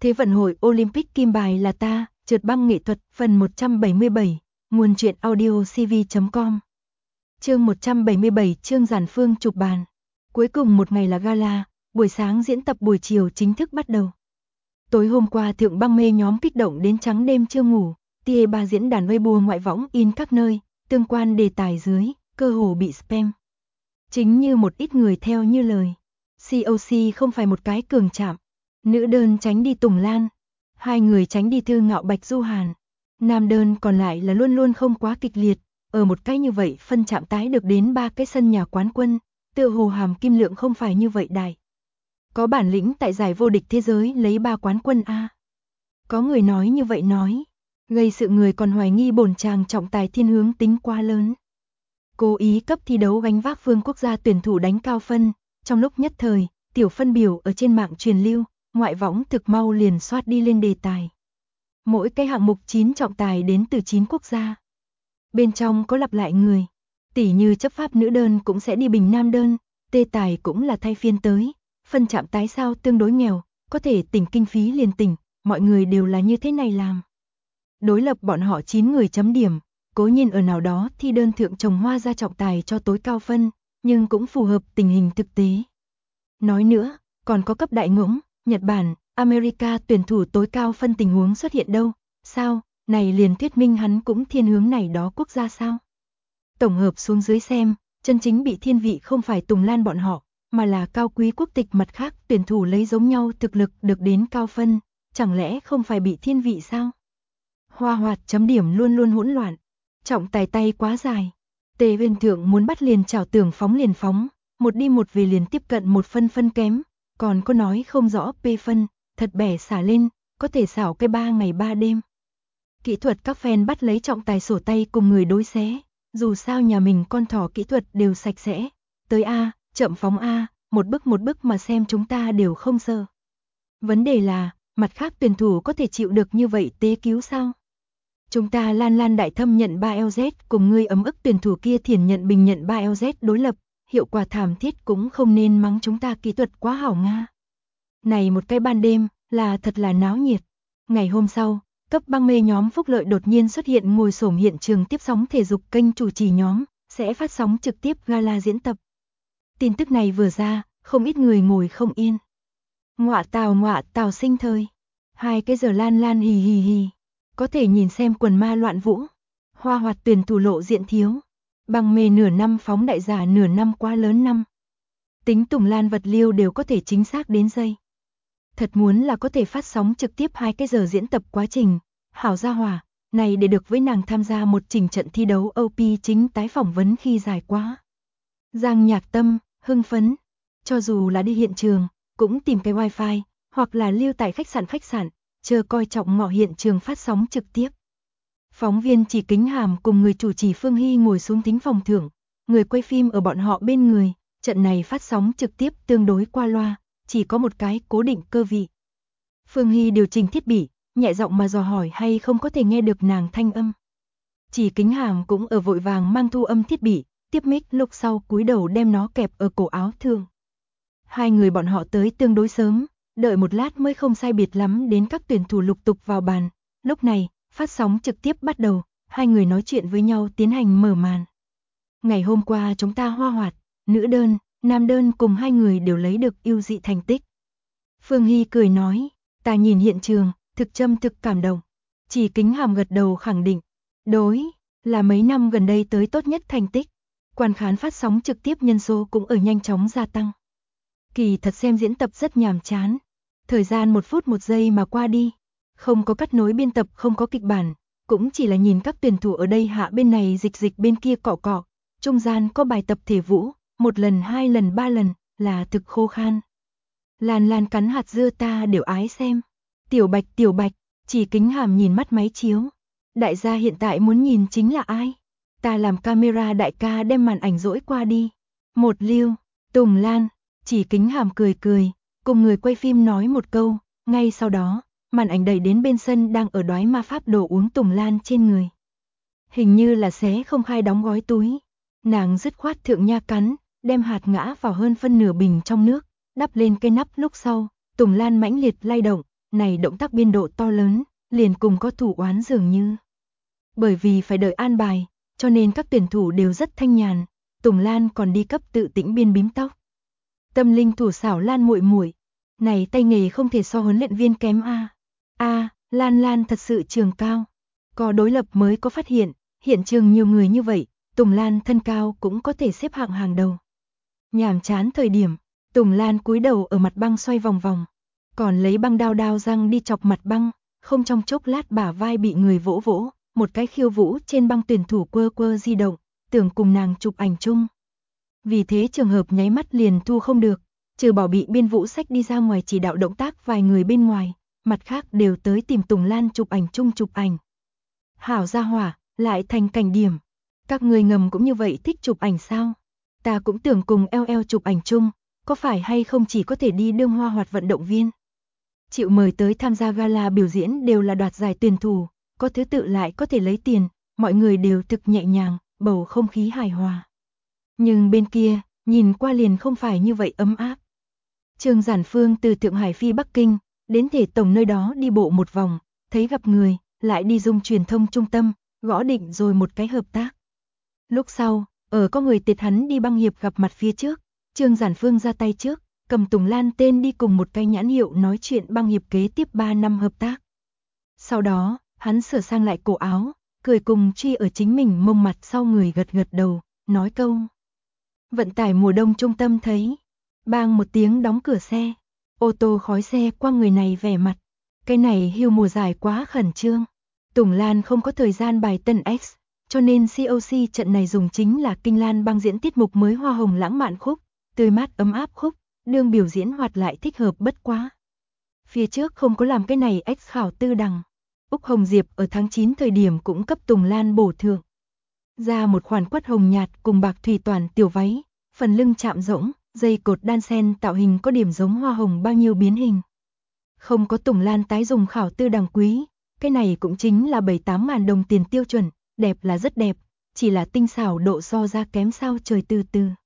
Thế vận hội Olympic kim bài là ta, trượt băng nghệ thuật, phần 177, nguồn truyện audio cv.com. Chương 177, Trương Giản Phương chụp bàn. Cuối cùng một ngày là gala, buổi sáng diễn tập, buổi chiều chính thức bắt đầu. Tối hôm qua thượng băng mê nhóm kích động đến trắng đêm chưa ngủ, tia ba diễn đàn Weibo ngoại võng in các nơi, tương quan đề tài dưới, cơ hồ bị spam. Chính như một ít người theo như lời, COC không phải một cái cường chạm. Nữ đơn tránh đi Tùng Lan, hai người tránh đi Thư Ngạo Bạch Du Hàn. Nam đơn còn lại là luôn luôn không quá kịch liệt, ở một cái như vậy phân chạm tái được đến 3 cái sân nhà quán quân, tựa hồ hàm kim lượng không phải như vậy đại. Có bản lĩnh tại giải vô địch thế giới lấy 3 quán quân a. Có người nói như vậy nói, gây sự người còn hoài nghi bổn chàng trọng tài thiên hướng tính quá lớn. Cố ý cấp thi đấu gánh vác phương quốc gia tuyển thủ đánh cao phân, trong lúc nhất thời, tiểu phân biểu ở trên mạng truyền lưu, ngoại võng thực mau liền soát đi lên đề tài. Mỗi cái hạng mục 9 trọng tài đến từ 9 quốc gia. Bên trong có lặp lại người, tỉ như chấp pháp nữ đơn cũng sẽ đi bình nam đơn, tê tài cũng là thay phiên tới, phân chạm tái sao tương đối nghèo, có thể tỉnh kinh phí liền tỉnh, mọi người đều là như thế này làm. Đối lập bọn họ 9 người chấm điểm, cố nhiên ở nào đó thi đơn thượng trồng hoa ra trọng tài cho tối cao phân, nhưng cũng phù hợp tình hình thực tế. Nói nữa, còn có cấp đại ngỗng, Nhật Bản, America tuyển thủ tối cao phân tình huống xuất hiện đâu, sao, này liền thuyết minh hắn cũng thiên hướng này đó quốc gia sao. Tổng hợp xuống dưới xem, chân chính bị thiên vị không phải Tùng Lan bọn họ, mà là cao quý quốc tịch mặt khác tuyển thủ lấy giống nhau thực lực được đến cao phân, chẳng lẽ không phải bị thiên vị sao? Hoa hoạt chấm điểm luôn luôn hỗn loạn, trọng tài tay quá dài, tề viên thượng muốn bắt liền chảo tưởng phóng liền phóng, một đi một về liền tiếp cận một phân kém. Còn có nói không rõ P phân, thật bẻ xả lên, có thể xảo cái 3 ngày 3 đêm. Kỹ thuật các fan bắt lấy trọng tài sổ tay cùng người đối xé, dù sao nhà mình con thỏ kỹ thuật đều sạch sẽ. Tới A, chậm phóng A, một bức mà xem chúng ta đều không sợ. Vấn đề là, mặt khác tuyển thủ có thể chịu được như vậy tế cứu sao? Chúng ta lan đại thâm nhận 3LZ cùng ngươi ấm ức tuyển thủ kia thiền nhận bình nhận 3LZ đối lập. Hiệu quả thảm thiết cũng không nên mắng chúng ta kỹ thuật quá hảo Nga. Này một cái ban đêm, là thật là náo nhiệt. Ngày hôm sau, cấp băng mê nhóm Phúc Lợi đột nhiên xuất hiện ngồi xổm hiện trường tiếp sóng thể dục kênh chủ trì nhóm, sẽ phát sóng trực tiếp gala diễn tập. Tin tức này vừa ra, không ít người ngồi không yên. Ngọa tào sinh thời. 2 cái giờ lan hì hì. Có thể nhìn xem quần ma loạn vũ. Hoa hoạt tuyển thủ lộ diện thiếu. Băng mê nửa năm phóng đại giả nửa năm quá lớn năm. Tính Tùng Lan vật liêu đều có thể chính xác đến giây. Thật muốn là có thể phát sóng trực tiếp 2 cái giờ diễn tập quá trình. Hảo gia hỏa, này để được với nàng tham gia một trình trận thi đấu OP chính tái phỏng vấn khi dài quá. Giang Nhạc Tâm, hưng phấn. Cho dù là đi hiện trường, cũng tìm cái wifi, hoặc là lưu tại khách sạn, chờ coi trọng ngọ hiện trường phát sóng trực tiếp. Phóng viên Chỉ Kính Hàm cùng người chủ trì Phương Hy ngồi xuống thính phòng thưởng, người quay phim ở bọn họ bên người, trận này phát sóng trực tiếp tương đối qua loa, chỉ có một cái cố định cơ vị. Phương Hy điều chỉnh thiết bị, nhẹ giọng mà dò hỏi hay không có thể nghe được nàng thanh âm. Chỉ Kính Hàm cũng ở vội vàng mang thu âm thiết bị, tiếp mic lúc sau cúi đầu đem nó kẹp ở cổ áo thường. Hai người bọn họ tới tương đối sớm, đợi một lát mới không sai biệt lắm đến các tuyển thủ lục tục vào bàn, lúc này phát sóng trực tiếp bắt đầu, hai người nói chuyện với nhau tiến hành mở màn. Ngày hôm qua chúng ta hoa hoạt, nữ đơn, nam đơn cùng hai người đều lấy được ưu dị thành tích. Phương Hy cười nói, ta nhìn hiện trường, thực cảm động. Chỉ Kính Hàm gật đầu khẳng định, đối, là mấy năm gần đây tới tốt nhất thành tích. Quan khán phát sóng trực tiếp nhân số cũng ở nhanh chóng gia tăng. Kỳ thật xem diễn tập rất nhàm chán. Thời gian 1 phút 1 giây mà qua đi. Không có cắt nối biên tập, không có kịch bản, cũng chỉ là nhìn các tuyển thủ ở đây hạ bên này dịch bên kia cọ, trung gian có bài tập thể vũ, 1 lần 2 lần 3 lần, là thực khô khan. Lan cắn hạt dưa ta đều ái xem. Tiểu Bạch, Chỉ Kính Hàm nhìn mắt máy chiếu. Đại gia hiện tại muốn nhìn chính là ai? Ta làm camera đại ca đem màn ảnh dỗi qua đi. Một lưu, Tùng Lan, Chỉ Kính Hàm cười, cùng người quay phim nói một câu, ngay sau đó. Màn ảnh đẩy đến bên sân đang ở đoái ma pháp đồ uống Tùng Lan trên người. Hình như là xé không khai đóng gói túi. Nàng dứt khoát thượng nha cắn, đem hạt ngã vào hơn phân nửa bình trong nước, đắp lên cây nắp lúc sau, Tùng Lan mãnh liệt lay động, này động tác biên độ to lớn, liền cùng có thủ oán dường như. Bởi vì phải đợi an bài, cho nên các tuyển thủ đều rất thanh nhàn, Tùng Lan còn đi cấp tự tĩnh biên bím tóc. Tâm linh thủ xảo Lan muội muội, này tay nghề không thể so huấn luyện viên kém a. Lan Lan thật sự trường cao. Có đối lập mới có phát hiện trường nhiều người như vậy, Tùng Lan thân cao cũng có thể xếp hạng hàng đầu. Nhàm chán thời điểm, Tùng Lan cúi đầu ở mặt băng xoay vòng vòng, còn lấy băng đao răng đi chọc mặt băng, không trong chốc lát bả vai bị người vỗ vỗ, một cái khiêu vũ trên băng tuyển thủ quơ di động, tưởng cùng nàng chụp ảnh chung. Vì thế trường hợp nháy mắt liền thu không được, trừ bỏ bị biên vũ sách đi ra ngoài chỉ đạo động tác vài người bên ngoài, mặt khác đều tới tìm Tùng Lan chụp ảnh chung chụp ảnh. Hảo gia hỏa, lại thành cảnh điểm. Các người ngầm cũng như vậy thích chụp ảnh sao? Ta cũng tưởng cùng LL chụp ảnh chung, có phải hay không chỉ có thể đi đương hoa hoạt vận động viên. Chịu mời tới tham gia gala biểu diễn đều là đoạt giải tuyển thủ, có thứ tự lại có thể lấy tiền, mọi người đều thực nhẹ nhàng, bầu không khí hài hòa. Nhưng bên kia, nhìn qua liền không phải như vậy ấm áp. Trương Giản Phương từ Thượng Hải phi Bắc Kinh, đến thể tổng nơi đó đi bộ một vòng, thấy gặp người, lại đi Dung truyền thông trung tâm, gõ định rồi một cái hợp tác. Lúc sau, có người tiệt hắn đi băng hiệp gặp mặt phía trước, Trương Giản Phương ra tay trước, cầm Tùng Lan tên đi cùng một cái nhãn hiệu nói chuyện băng hiệp kế tiếp 3 năm hợp tác. Sau đó, hắn sửa sang lại cổ áo, cười cùng truy ở chính mình mông mặt sau người gật đầu, nói câu. Vận tải mùa đông trung tâm thấy, bang một tiếng đóng cửa xe, ô tô khói xe qua người này vẻ mặt, cái này hưu mùa giải quá khẩn trương. Tùng Lan không có thời gian bài tân X, cho nên COC trận này dùng chính là Kinh Lan băng diễn tiết mục mới hoa hồng lãng mạn khúc, tươi mát ấm áp khúc, đương biểu diễn hoạt lại thích hợp bất quá. Phía trước không có làm cái này X khảo tư đằng. Úc Hồng Diệp ở tháng 9 thời điểm cũng cấp Tùng Lan bổ thưởng. Ra một khoản quất hồng nhạt cùng bạc thủy toàn tiểu váy, phần lưng chạm rỗng, dây cột đan sen tạo hình có điểm giống hoa hồng bao nhiêu biến hình. Không có Tùng Lan tái dùng khảo tư đằng quý, cái này cũng chính là 7-8 ngàn đồng tiền tiêu chuẩn, đẹp là rất đẹp, chỉ là tinh xảo độ so ra kém sao trời từ.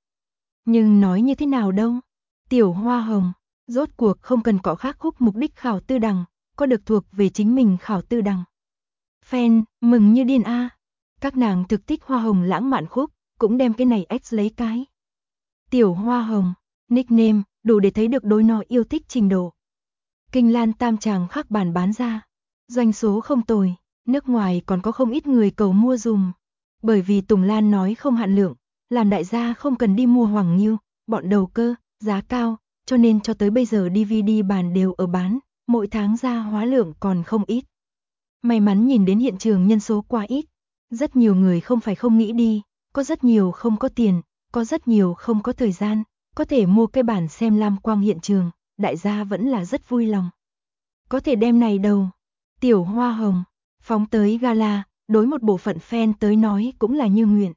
Nhưng nói như thế nào đâu, tiểu hoa hồng, rốt cuộc không cần có khác khúc mục đích khảo tư đằng, có được thuộc về chính mình khảo tư đằng. Fan, mừng như điên a. Các nàng thực thích hoa hồng lãng mạn khúc, cũng đem cái này X lấy cái. Tiểu hoa hồng, nickname, đủ để thấy được đối nó yêu thích trình độ. Kinh Lan tam tràng khắc bản bán ra, doanh số không tồi, nước ngoài còn có không ít người cầu mua dùm. Bởi vì Tùng Lan nói không hạn lượng, làm đại gia không cần đi mua Hoàng Nghiêu, bọn đầu cơ, giá cao, cho nên cho tới bây giờ DVD bản đều ở bán, mỗi tháng ra hóa lượng còn không ít. May mắn nhìn đến hiện trường nhân số quá ít, rất nhiều người không phải không nghĩ đi, có rất nhiều không có tiền, có rất nhiều không có thời gian, có thể mua cái bản xem lam quang hiện trường, đại gia vẫn là rất vui lòng. Có thể đem này đầu, tiểu hoa hồng, phóng tới gala, đối một bộ phận fan tới nói cũng là như nguyện.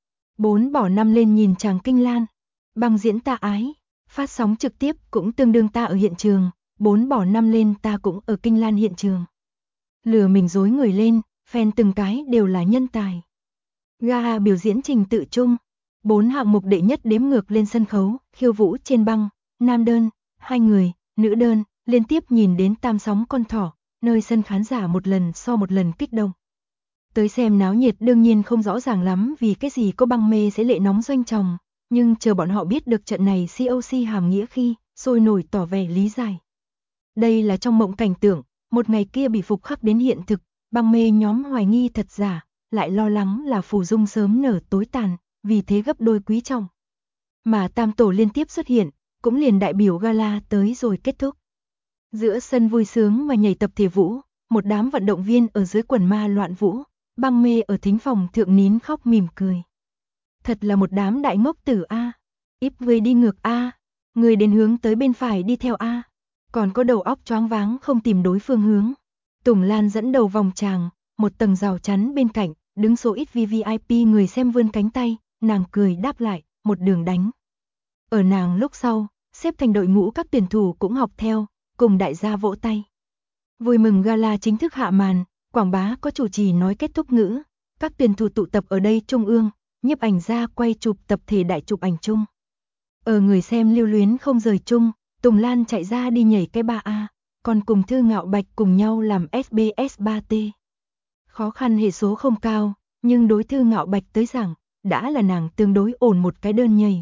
4 bỏ 5 lên nhìn chàng Kinh Lan, băng diễn ta ái, phát sóng trực tiếp cũng tương đương ta ở hiện trường, 4 bỏ 5 lên ta cũng ở Kinh Lan hiện trường. Lừa mình dối người lên, fan từng cái đều là nhân tài. Gala biểu diễn trình tự chung, 4 hạng mục đệ nhất đếm ngược lên sân khấu, khiêu vũ trên băng, nam đơn, 2 người, nữ đơn, liên tiếp nhìn đến tam sóng con thỏ, nơi sân khán giả một lần so một lần kích động. Tới xem náo nhiệt đương nhiên không rõ ràng lắm vì cái gì có băng mê sẽ lệ nóng doanh tròng, nhưng chờ bọn họ biết được trận này COC hàm nghĩa khi, sôi nổi tỏ vẻ lý giải. Đây là trong mộng cảnh tượng, một ngày kia bị phục khắc đến hiện thực, băng mê nhóm hoài nghi thật giả, lại lo lắng là phù dung sớm nở tối tàn, vì thế gấp đôi quý trọng. Mà tam tổ liên tiếp xuất hiện, cũng liền đại biểu gala tới rồi kết thúc. Giữa sân vui sướng mà nhảy tập thể vũ, một đám vận động viên ở dưới quần ma loạn vũ, băng mê ở thính phòng thượng nín khóc mỉm cười. Thật là một đám đại ngốc tử a. Íp người đi ngược a, người đến hướng tới bên phải đi theo a. Còn có đầu óc choáng váng không tìm đối phương hướng. Tùng Lan dẫn đầu vòng tràng, một tầng rào chắn bên cạnh, đứng số ít VVIP người xem vươn cánh tay, nàng cười đáp lại, một đường đánh. Ở nàng lúc sau, xếp thành đội ngũ các tuyển thủ cũng học theo, cùng đại gia vỗ tay. Vui mừng gala chính thức hạ màn, quảng bá có chủ trì nói kết thúc ngữ, các tuyển thủ tụ tập ở đây trung ương, nhiếp ảnh gia quay chụp tập thể đại chụp ảnh chung. Ở người xem lưu luyến không rời chung, Tùng Lan chạy ra đi nhảy cái 3A, còn cùng Thư Ngạo Bạch cùng nhau làm SBS 3T. Khó khăn hệ số không cao, nhưng đối Thư Ngạo Bạch tới rằng, đã là nàng tương đối ổn một cái đơn nhầy.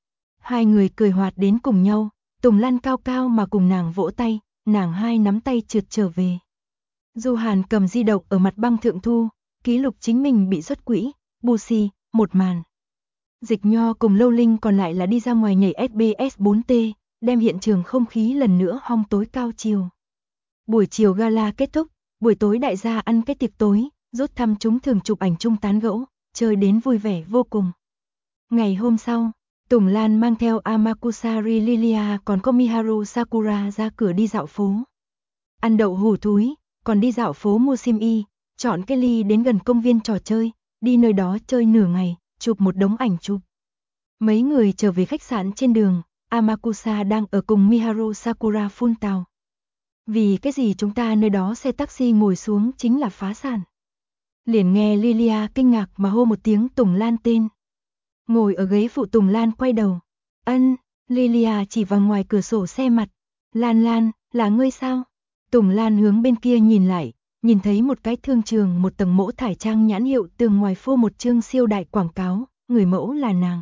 Hai người cười hoạt đến cùng nhau, Tùng Lan cao cao mà cùng nàng vỗ tay, nàng hai nắm tay trượt trở về. Du Hàn cầm di động ở mặt băng thượng thu, ký lục chính mình bị xuất quỹ, Busi, một màn. Dịch Nho cùng Lâu Linh còn lại là đi ra ngoài nhảy SBS 4T, đem hiện trường không khí lần nữa hong tối cao chiều. Buổi chiều gala kết thúc, buổi tối đại gia ăn cái tiệc tối, rút thăm chúng thường chụp ảnh chung tán gẫu, chơi đến vui vẻ vô cùng. Ngày hôm sau, Tùng Lan mang theo Amakusari Lilia còn có Miharu Sakura ra cửa đi dạo phố. Ăn đậu hủ thúi, còn đi dạo phố mua sim y, chọn cái ly đến gần công viên trò chơi, đi nơi đó chơi nửa ngày, chụp một đống ảnh chụp. Mấy người trở về khách sạn trên đường, Amakusa đang ở cùng Miharu Sakura phun tào. Vì cái gì chúng ta nơi đó xe taxi ngồi xuống chính là phá sản. Liền nghe Lilia kinh ngạc mà hô một tiếng Tùng Lan tên. Ngồi ở ghế phụ Tùng Lan quay đầu. Ân, Lilia chỉ vào ngoài cửa sổ xe mặt. Lan Lan, là ngươi sao? Tùng Lan hướng bên kia nhìn lại, nhìn thấy một cái thương trường một tầng mẫu thải trang nhãn hiệu tường ngoài phô một chương siêu đại quảng cáo, người mẫu là nàng.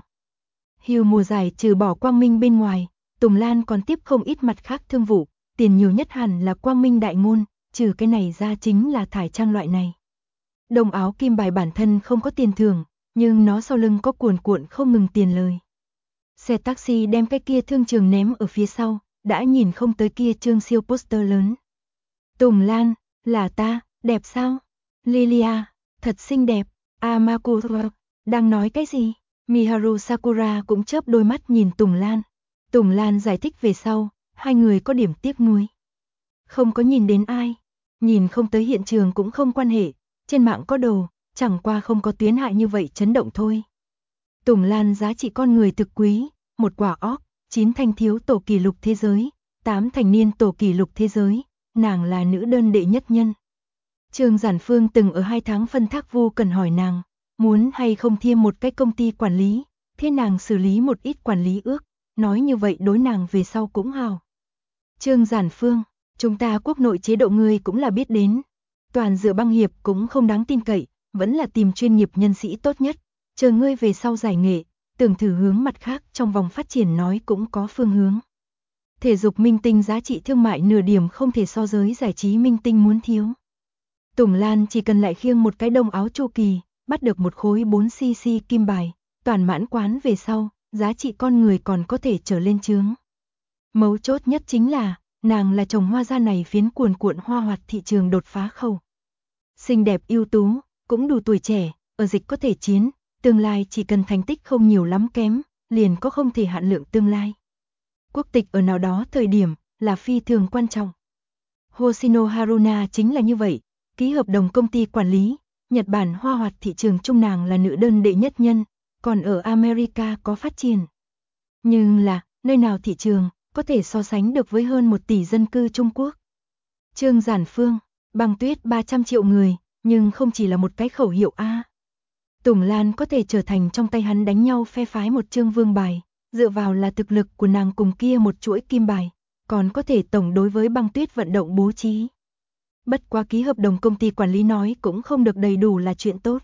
Hưu mùa giải trừ bỏ Quang Minh bên ngoài, Tùng Lan còn tiếp không ít mặt khác thương vụ, tiền nhiều nhất hẳn là Quang Minh đại ngôn, trừ cái này ra chính là thải trang loại này. Đồng áo kim bài bản thân không có tiền thưởng, nhưng nó sau lưng có cuồn cuộn không ngừng tiền lời. Xe taxi đem cái kia thương trường ném ở phía sau, đã nhìn không tới kia chương siêu poster lớn. Tùng Lan, là ta, đẹp sao? Lilia, thật xinh đẹp. Amakura, đang nói cái gì? Miharu Sakura cũng chớp đôi mắt nhìn Tùng Lan. Tùng Lan giải thích về sau, hai người có điểm tiếc nuối. Không có nhìn đến ai, nhìn không tới hiện trường cũng không quan hệ, trên mạng có đồ, chẳng qua không có tuyến hại như vậy chấn động thôi. Tùng Lan giá trị con người thực quý, một quả óc, 9 thanh thiếu tổ kỷ lục thế giới, 8 thành niên tổ kỷ lục thế giới, nàng là nữ đơn đệ nhất nhân. Trương Giản Phương từng ở 2 tháng phân thác Vu Cần hỏi nàng, muốn hay không thiêm một cái công ty quản lý, thế nàng xử lý một ít quản lý ước, nói như vậy đối nàng về sau cũng hào. Trương Giản Phương, chúng ta quốc nội chế độ người cũng là biết đến, toàn dựa băng hiệp cũng không đáng tin cậy, vẫn là tìm chuyên nghiệp nhân sĩ tốt nhất, chờ ngươi về sau giải nghệ, tưởng thử hướng mặt khác trong vòng phát triển nói cũng có phương hướng. Thể dục minh tinh giá trị thương mại nửa điểm không thể so giới giải trí minh tinh muốn thiếu. Tùng Lan chỉ cần lại khiêng một cái đông áo Chu Kỳ, bắt được một khối 4cc kim bài, toàn mãn quán về sau, giá trị con người còn có thể trở lên chướng. Mấu chốt nhất chính là, nàng là trồng hoa ra này phiến cuồn cuộn hoa hoạt thị trường đột phá khẩu. Xinh đẹp ưu tú, cũng đủ tuổi trẻ, ở dịch có thể chiến, tương lai chỉ cần thành tích không nhiều lắm kém, liền có không thể hạn lượng tương lai. Quốc tịch ở nào đó thời điểm, là phi thường quan trọng. Hoshino Haruna chính là như vậy, ký hợp đồng công ty quản lý, Nhật Bản hoa hoạt thị trường trung nàng là nữ đơn đệ nhất nhân, còn ở America có phát triển. Nhưng là, nơi nào thị trường, có thể so sánh được với hơn 1 tỷ dân cư Trung Quốc. Trương Giản Phương, băng tuyết 300 triệu người, nhưng không chỉ là một cái khẩu hiệu A. Tùng Lan có thể trở thành trong tay hắn đánh nhau phe phái một chương vương bài, dựa vào là thực lực của nàng cùng kia một chuỗi kim bài, còn có thể tổng đối với băng tuyết vận động bố trí. Bất quá ký hợp đồng công ty quản lý nói cũng không được đầy đủ là chuyện tốt.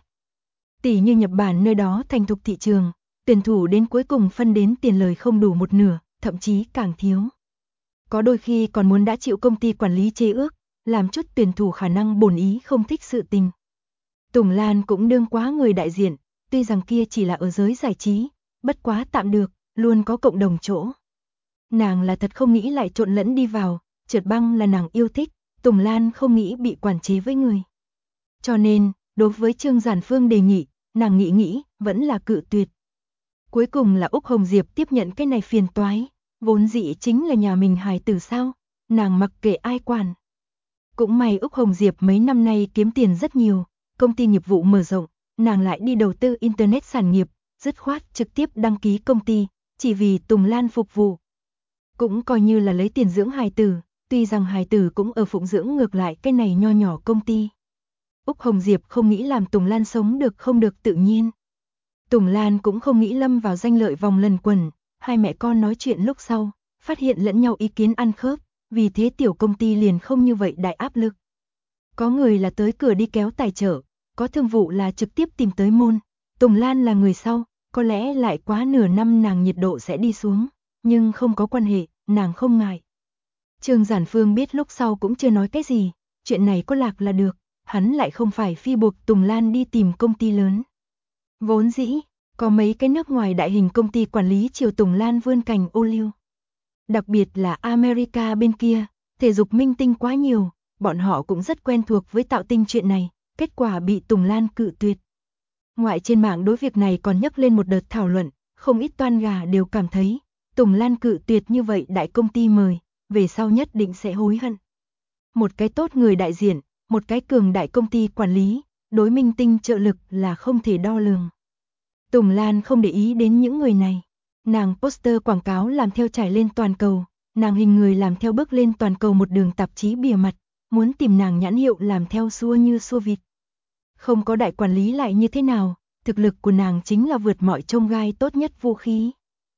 Tỷ như Nhật Bản nơi đó thành thục thị trường, tuyển thủ đến cuối cùng phân đến tiền lời không đủ một nửa, thậm chí càng thiếu. Có đôi khi còn muốn đã chịu công ty quản lý chế ước, làm chút tuyển thủ khả năng bổn ý không thích sự tình. Tùng Lan cũng đương quá người đại diện, tuy rằng kia chỉ là ở giới giải trí, bất quá tạm được, luôn có cộng đồng chỗ. Nàng là thật không nghĩ lại trộn lẫn đi vào, trượt băng là nàng yêu thích, Tùng Lan không nghĩ bị quản chế với người. Cho nên, đối với Trương Giản Phương đề nghị, nàng nghĩ, vẫn là cự tuyệt. Cuối cùng là Úc Hồng Diệp tiếp nhận cái này phiền toái, vốn dĩ chính là nhà mình hài tử sao, nàng mặc kệ ai quản. Cũng may Úc Hồng Diệp mấy năm nay kiếm tiền rất nhiều, công ty nghiệp vụ mở rộng, nàng lại đi đầu tư Internet sản nghiệp, dứt khoát trực tiếp đăng ký công ty, chỉ vì Tùng Lan phục vụ. Cũng coi như là lấy tiền dưỡng hài tử, tuy rằng hài tử cũng ở phụng dưỡng ngược lại cái này nho nhỏ công ty. Úc Hồng Diệp không nghĩ làm Tùng Lan sống được không được tự nhiên. Tùng Lan cũng không nghĩ lâm vào danh lợi vòng lần quẩn, hai mẹ con nói chuyện lúc sau, phát hiện lẫn nhau ý kiến ăn khớp, vì thế tiểu công ty liền không như vậy đại áp lực. Có người là tới cửa đi kéo tài trợ, có thương vụ là trực tiếp tìm tới môn. Tùng Lan là người sau, có lẽ lại quá nửa năm nàng nhiệt độ sẽ đi xuống, nhưng không có quan hệ, nàng không ngại. Trương Giản Phương biết lúc sau cũng chưa nói cái gì, chuyện này có lạc là được, hắn lại không phải phi buộc Tùng Lan đi tìm công ty lớn. Vốn dĩ, có mấy cái nước ngoài đại hình công ty quản lý chiều Tùng Lan vươn cành ô liu. Đặc biệt là America bên kia, thể dục minh tinh quá nhiều, bọn họ cũng rất quen thuộc với tạo tinh chuyện này, kết quả bị Tùng Lan cự tuyệt. Ngoại trên mạng đối việc này còn nhấc lên một đợt thảo luận, không ít toan gà đều cảm thấy, Tùng Lan cự tuyệt như vậy đại công ty mời, về sau nhất định sẽ hối hận. Một cái tốt người đại diện, một cái cường đại công ty quản lý, đối minh tinh trợ lực là không thể đo lường. Tùng Lan không để ý đến những người này. Nàng poster quảng cáo làm theo trải lên toàn cầu, nàng hình người làm theo bước lên toàn cầu một đường tạp chí bìa mặt, muốn tìm nàng nhãn hiệu làm theo xua như xua vịt. Không có đại quản lý lại như thế nào, thực lực của nàng chính là vượt mọi chông gai tốt nhất vũ khí.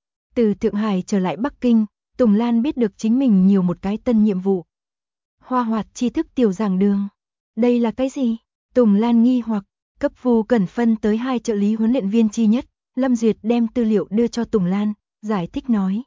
Từ Thượng Hải trở lại Bắc Kinh, Tùng Lan biết được chính mình nhiều một cái tân nhiệm vụ. Hoa hoạt tri thức tiểu giảng đường. Đây là cái gì? Tùng Lan nghi hoặc, cấp vụ cần phân tới 2 trợ lý huấn luyện viên chi nhất. Lâm Duyệt đem tư liệu đưa cho Tùng Lan, giải thích nói.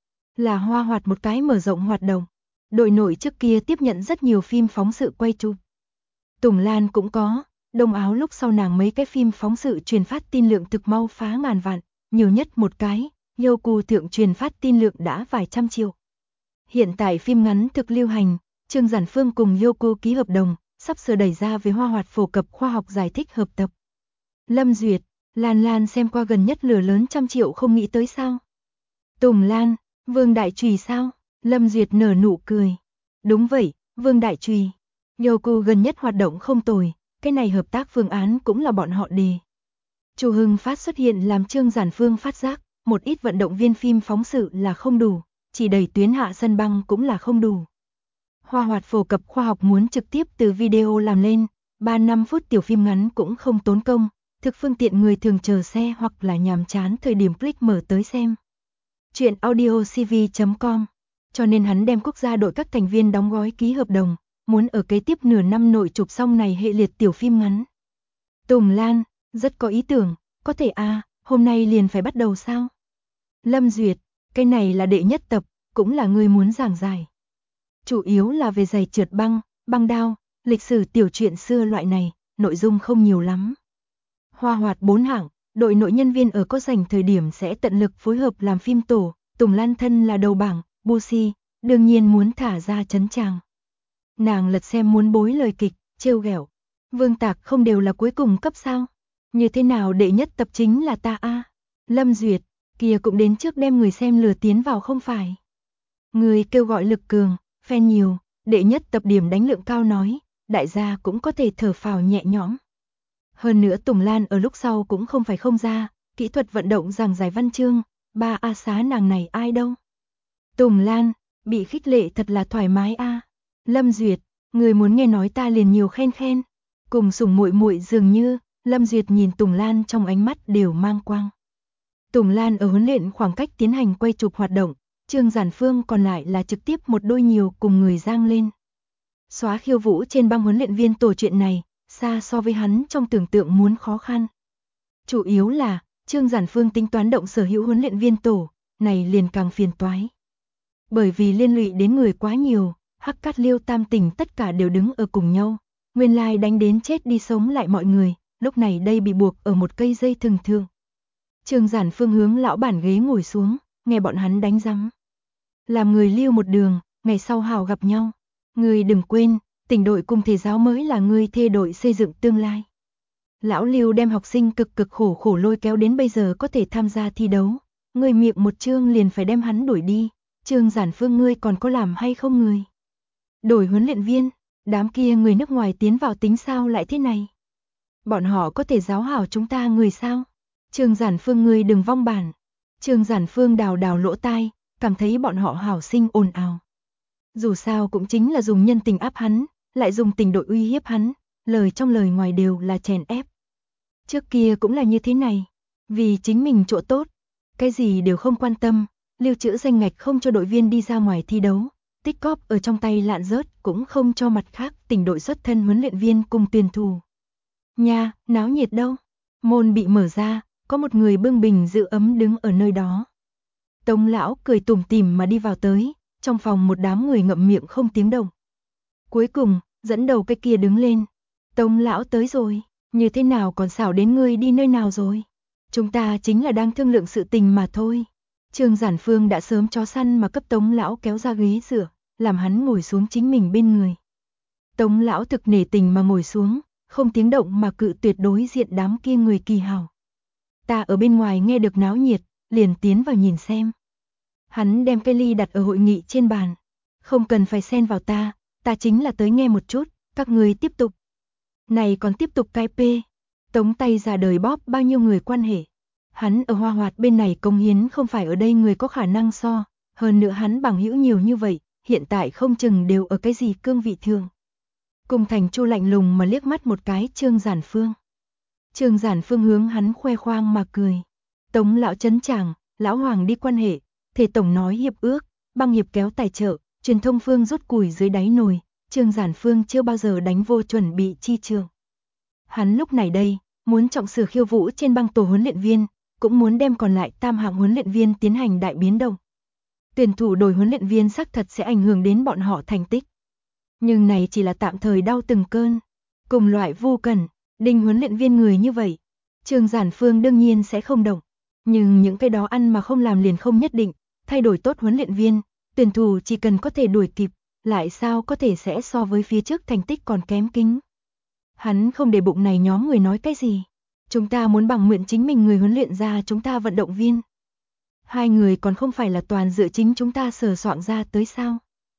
Là hoa hoạt một cái mở rộng hoạt động. Đội nội trước kia tiếp nhận rất nhiều phim phóng sự quay chụp. Tùng Lan cũng có, đông áo lúc sau nàng mấy cái phim phóng sự truyền phát tin lượng thực mau phá ngàn vạn, nhiều nhất một cái, Youku thượng truyền phát tin lượng đã vài trăm triệu. Hiện tại phim ngắn thực lưu hành, Trương Giản Phương cùng Youku ký hợp đồng, sắp sửa đẩy ra với hoa hoạt phổ cập khoa học giải thích hợp tập. Lâm Duyệt, Lan Lan xem qua gần nhất lửa lớn 100 triệu không nghĩ tới sao? Tùng Lan, Vương Đại Trùy sao? Lâm Duyệt nở nụ cười. Đúng vậy, Vương Đại Trùy. Youku gần nhất hoạt động không tồi, cái này hợp tác phương án cũng là bọn họ đề. Chu Hưng Phát xuất hiện làm Trương Giản Phương phát giác, một ít vận động viên phim phóng sự là không đủ, chỉ đẩy tuyến hạ sân băng cũng là không đủ. Hoa hoạt phổ cập khoa học muốn trực tiếp từ video làm lên, 3-5 phút tiểu phim ngắn cũng không tốn công. Thực phương tiện người thường chờ xe hoặc là nhàm chán thời điểm click mở tới xem. Chuyện audiocv.com. Cho nên hắn đem quốc gia đội các thành viên đóng gói ký hợp đồng, muốn ở kế tiếp nửa năm nội chụp xong này hệ liệt tiểu phim ngắn. Tùng Lan, rất có ý tưởng, có thể hôm nay liền phải bắt đầu sao? Lâm Duyệt, cái này là đệ nhất tập, cũng là người muốn giảng giải. Chủ yếu là về giày trượt băng, băng đao, lịch sử tiểu truyện xưa loại này, nội dung không nhiều lắm. Hoa hoạt 4 hạng, đội nội nhân viên ở có rảnh thời điểm sẽ tận lực phối hợp làm phim tổ, Tùng Lan thân là đầu bảng, Busi, đương nhiên muốn thả ra chấn tràng. Nàng lật xem muốn bối lời kịch, trêu ghẹo. Vương Tạc không đều là cuối cùng cấp sao? Như thế nào đệ nhất tập chính là ta Lâm Duyệt, kia cũng đến trước đem người xem lừa tiến vào không phải. Người kêu gọi lực cường, fan nhiều, đệ nhất tập điểm đánh lượng cao nói, đại gia cũng có thể thở phào nhẹ nhõm. Hơn nữa Tùng Lan ở lúc sau cũng không phải không ra, kỹ thuật vận động giảng giải văn chương, 3A xá nàng này ai đâu. Tùng Lan, bị khích lệ thật là thoải mái Lâm Duyệt, người muốn nghe nói ta liền nhiều khen khen. Cùng sủng muội muội dường như, Lâm Duyệt nhìn Tùng Lan trong ánh mắt đều mang quang. Tùng Lan ở huấn luyện khoảng cách tiến hành quay chụp hoạt động, Trương Giản Phương còn lại là trực tiếp một đôi nhiều cùng người giang lên. Xóa khiêu vũ trên băng huấn luyện viên tổ chuyện này, xa so với hắn trong tưởng tượng muốn khó khăn. Chủ yếu là, Trương Giản Phương tính toán động sở hữu huấn luyện viên tổ, này liền càng phiền toái. Bởi vì liên lụy đến người quá nhiều, Hắc Cát Liêu Tam Tỉnh tất cả đều đứng ở cùng nhau. Nguyên lai đánh đến chết đi sống lại mọi người, lúc này đây bị buộc ở một cây dây thừng thượng. Trương Giản Phương hướng lão bản ghế ngồi xuống, nghe bọn hắn đánh rắm. Làm người lưu một đường, ngày sau hào gặp nhau. Người đừng quên, tỉnh đội cùng thể giáo mới là người thê đội xây dựng tương lai. Lão Lưu đem học sinh cực cực khổ khổ lôi kéo đến bây giờ có thể tham gia thi đấu. Người miệng một chương liền phải đem hắn đuổi đi. Trương Giản Phương ngươi còn có làm hay không người? Đổi huấn luyện viên, đám kia người nước ngoài tiến vào tính sao lại thế này? Bọn họ có thể giáo hảo chúng ta người sao? Trương Giản Phương ngươi đừng vong bản. Trương Giản Phương đào đào lỗ tai, cảm thấy bọn họ hảo sinh ồn ào. Dù sao cũng chính là dùng nhân tình áp hắn, lại dùng tình đội uy hiếp hắn, lời trong lời ngoài đều là chèn ép. Trước kia cũng là như thế này, vì chính mình chỗ tốt, cái gì đều không quan tâm, lưu trữ danh ngạch không cho đội viên đi ra ngoài thi đấu, tích cóp ở trong tay lạn rớt cũng không cho mặt khác tỉnh đội xuất thân huấn luyện viên cùng tuyển thủ. Nha, náo nhiệt đâu? Môn bị mở ra, có một người bưng bình giữ ấm đứng ở nơi đó. Tống lão cười tủm tỉm mà đi vào tới, trong phòng một đám người ngậm miệng không tiếng động. Cuối cùng, dẫn đầu cái kia đứng lên. Tống lão tới rồi, như thế nào còn xảo đến ngươi đi nơi nào rồi? Chúng ta chính là đang thương lượng sự tình mà thôi. Trương Giản Phương đã sớm chó săn mà cấp Tống lão kéo ra ghế dựa, làm hắn ngồi xuống chính mình bên người. Tống lão thực nể tình mà ngồi xuống, không tiếng động mà cự tuyệt đối diện đám kia người kỳ hào. Ta ở bên ngoài nghe được náo nhiệt, liền tiến vào nhìn xem. Hắn đem cái ly đặt ở hội nghị trên bàn. Không cần phải xen vào ta chính là tới nghe một chút, các người tiếp tục. Này còn tiếp tục cái pê. Tống tay ra đời bóp bao nhiêu người quan hệ. Hắn ở Hoa Hoạt bên này công hiến không phải ở đây người có khả năng so, hơn nữa hắn bằng hữu nhiều như vậy, hiện tại không chừng đều ở cái gì cương vị thường. Cùng Thành Chu lạnh lùng mà liếc mắt một cái Trương Giản Phương. Trương Giản Phương hướng hắn khoe khoang mà cười. Tống lão chấn chàng, lão hoàng đi quan hệ, thể tổng nói hiệp ước, băng hiệp kéo tài trợ, truyền thông phương rút củi dưới đáy nồi, Trương Giản Phương chưa bao giờ đánh vô chuẩn bị chi trường. Hắn lúc này đây, muốn trọng sử khiêu vũ trên băng tổ huấn luyện viên, cũng muốn đem còn lại tam hạng huấn luyện viên tiến hành đại biến động. Tuyển thủ đổi huấn luyện viên xác thật sẽ ảnh hưởng đến bọn họ thành tích. Nhưng này chỉ là tạm thời đau từng cơn. Cùng loại Vu Cẩn, Đinh huấn luyện viên người như vậy, Trương Giản Phương đương nhiên sẽ không động. Nhưng những cái đó ăn mà không làm liền không nhất định, thay đổi tốt huấn luyện viên, tuyển thủ chỉ cần có thể đuổi kịp, lại sao có thể sẽ so với phía trước thành tích còn kém kính. Hắn không để bụng này nhóm người nói cái gì. Chúng ta muốn bằng nguyện chính mình người huấn luyện ra chúng ta vận động viên. Hai người còn không phải là toàn dựa chính chúng ta sờ soạn ra tới sao?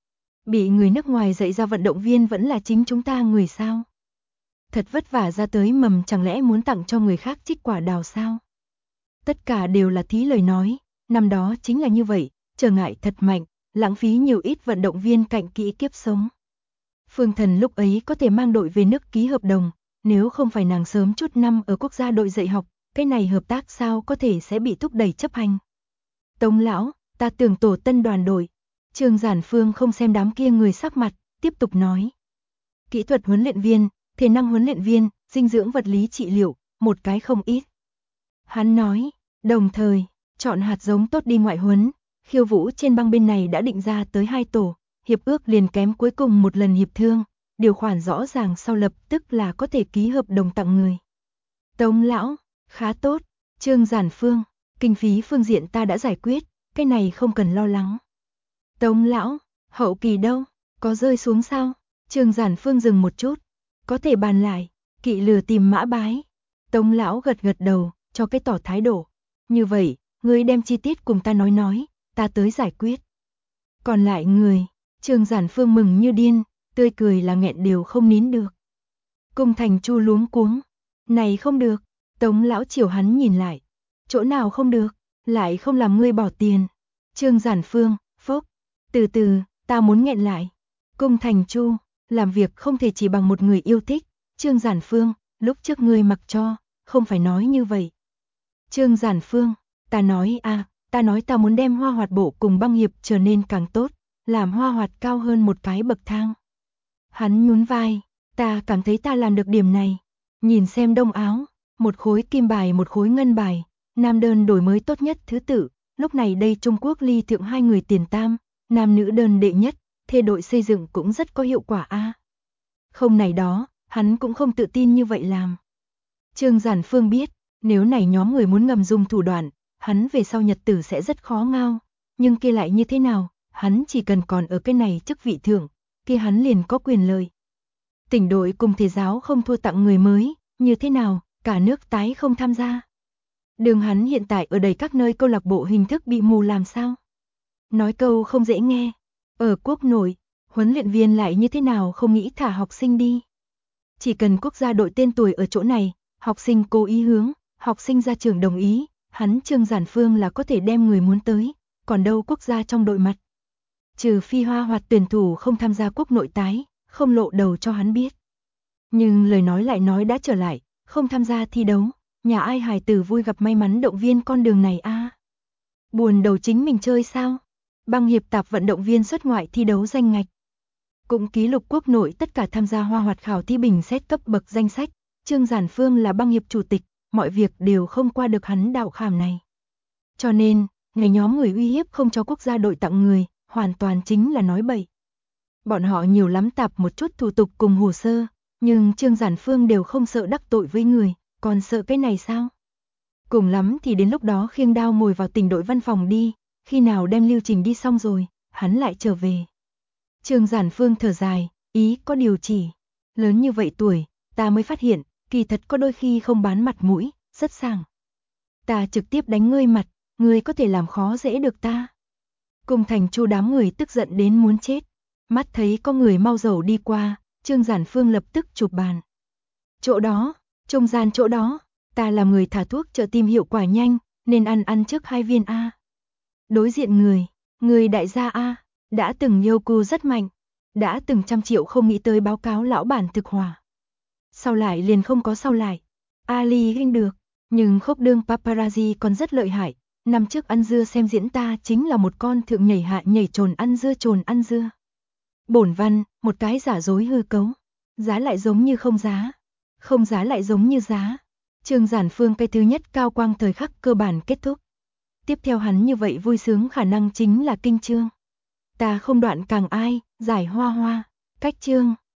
Bị người nước ngoài dạy ra vận động viên vẫn là chính chúng ta người sao? Thật vất vả ra tới mầm chẳng lẽ muốn tặng cho người khác trích quả đào sao? Tất cả đều là thí lời nói, năm đó chính là như vậy, trở ngại thật mạnh, lãng phí nhiều ít vận động viên cạnh kỹ kiếp sống. Phương Thần lúc ấy có thể mang đội về nước ký hợp đồng, nếu không phải nàng sớm chút năm ở quốc gia đội dạy học, cái này hợp tác sao có thể sẽ bị thúc đẩy chấp hành. Tống lão, ta tưởng tổ tân đoàn đội. Trương Giản Phương không xem đám kia người sắc mặt, tiếp tục nói. Kỹ thuật huấn luyện viên, thể năng huấn luyện viên, dinh dưỡng vật lý trị liệu, một cái không ít. Hắn nói, đồng thời, chọn hạt giống tốt đi ngoại huấn, khiêu vũ trên băng bên này đã định ra tới 2 tổ, hiệp ước liền kém cuối cùng một lần hiệp thương, điều khoản rõ ràng sau lập tức là có thể ký hợp đồng tặng người. Tống lão, khá tốt, Trương Giản Phương, kinh phí phương diện ta đã giải quyết, cái này không cần lo lắng. Tống lão, hậu kỳ đâu, có rơi xuống sao? Trương Giản Phương dừng một chút, có thể bàn lại, kỵ lừa tìm mã bái. Tống lão gật gật đầu, cho cái tỏ thái độ. Như vậy, ngươi đem chi tiết cùng ta nói, ta tới giải quyết. Còn lại người, Trương Giản Phương mừng như điên, tươi cười là nghẹn đều không nín được. Cung Thành Chu luống cuống, này không được, Tống lão chiều hắn nhìn lại, chỗ nào không được, lại không làm ngươi bỏ tiền. Trương Giản Phương, phốc, từ từ, ta muốn nghẹn lại. Cung Thành Chu, làm việc không thể chỉ bằng một người yêu thích. Trương Giản Phương, lúc trước ngươi mặc cho, không phải nói như vậy. Trương Giản Phương, ta nói ta nói ta muốn đem Hoa Hoạt bộ cùng băng hiệp trở nên càng tốt, làm Hoa Hoạt cao hơn một cái bậc thang. Hắn nhún vai, ta cảm thấy ta làm được điểm này. Nhìn xem đông áo, một khối kim bài một khối ngân bài, nam đơn đổi mới tốt nhất thứ tự, lúc này đây Trung Quốc ly thượng 2 người tiền tam, nam nữ đơn đệ nhất, thê đội xây dựng cũng rất có hiệu quả Không này đó, hắn cũng không tự tin như vậy làm. Trương Giản Phương biết, nếu này nhóm người muốn ngầm dùng thủ đoạn, hắn về sau nhật tử sẽ rất khó ngao, nhưng kia lại như thế nào, hắn chỉ cần còn ở cái này chức vị thưởng, kia hắn liền có quyền lợi. Tỉnh đội cùng thể giáo không thua tặng người mới, như thế nào, cả nước tái không tham gia. Đường hắn hiện tại ở đầy các nơi câu lạc bộ hình thức bị mù làm sao? Nói câu không dễ nghe, ở quốc nội, huấn luyện viên lại như thế nào không nghĩ thả học sinh đi. Chỉ cần quốc gia đội tên tuổi ở chỗ này, học sinh cố ý hướng, học sinh ra trường đồng ý, hắn Trương Giản Phương là có thể đem người muốn tới, còn đâu quốc gia trong đội mặt. Trừ phi Hoa Hoạt tuyển thủ không tham gia quốc nội tái, không lộ đầu cho hắn biết. Nhưng lời nói lại nói đã trở lại, không tham gia thi đấu, nhà ai hài tử vui gặp may mắn động viên con đường này Buồn đầu chính mình chơi sao? băng hiệp tạp vận động viên xuất ngoại thi đấu danh ngạch. Cũng ký lục quốc nội tất cả tham gia hoa hoạt khảo thi bình xét cấp bậc danh sách, Trương Giản Phương là băng hiệp chủ tịch, mọi việc đều không qua được hắn đạo khảm này. Cho nên, ngày nhóm người uy hiếp không cho quốc gia đội tặng người, hoàn toàn chính là nói bậy. Bọn họ nhiều lắm tạp một chút thủ tục cùng hồ sơ, nhưng Trương Giản Phương đều không sợ đắc tội với người, còn sợ cái này sao? Cùng lắm thì đến lúc đó khiêng đao ngồi vào tỉnh đội văn phòng đi, khi nào đem lưu trình đi xong rồi, hắn lại trở về. Trương Giản Phương thở dài, ý có điều chỉ, lớn như vậy tuổi, ta mới phát hiện, kỳ thật có đôi khi không bán mặt mũi, rất sảng. Ta trực tiếp đánh ngươi mặt, ngươi có thể làm khó dễ được ta. Cùng Thành Chu đám người tức giận đến muốn chết, mắt thấy có người mau dầu đi qua, Trương Giản Phương lập tức chụp bàn. Chỗ đó, trung gian chỗ đó, ta làm người thả thuốc trợ tim hiệu quả nhanh, nên ăn trước 2 viên A. Đối diện người đại gia A, đã từng Yoku rất mạnh, đã từng trăm triệu không nghĩ tới báo cáo lão bản thực hỏa. Sau lại liền không có sau lại, Ali ganh được, nhưng khốc đương paparazzi còn rất lợi hại. Năm trước ăn dưa xem diễn ta chính là một con thượng nhảy hạ nhảy trồn ăn dưa. Bổn văn, một cái giả dối hư cấu, giá lại giống như không giá, không giá lại giống như giá. Trương Giản Phương cái thứ nhất cao quang thời khắc cơ bản kết thúc. Tiếp theo hắn như vậy vui sướng khả năng chính là kinh chương. Ta không đoạn càng ai, giải hoa hoa, cách chương.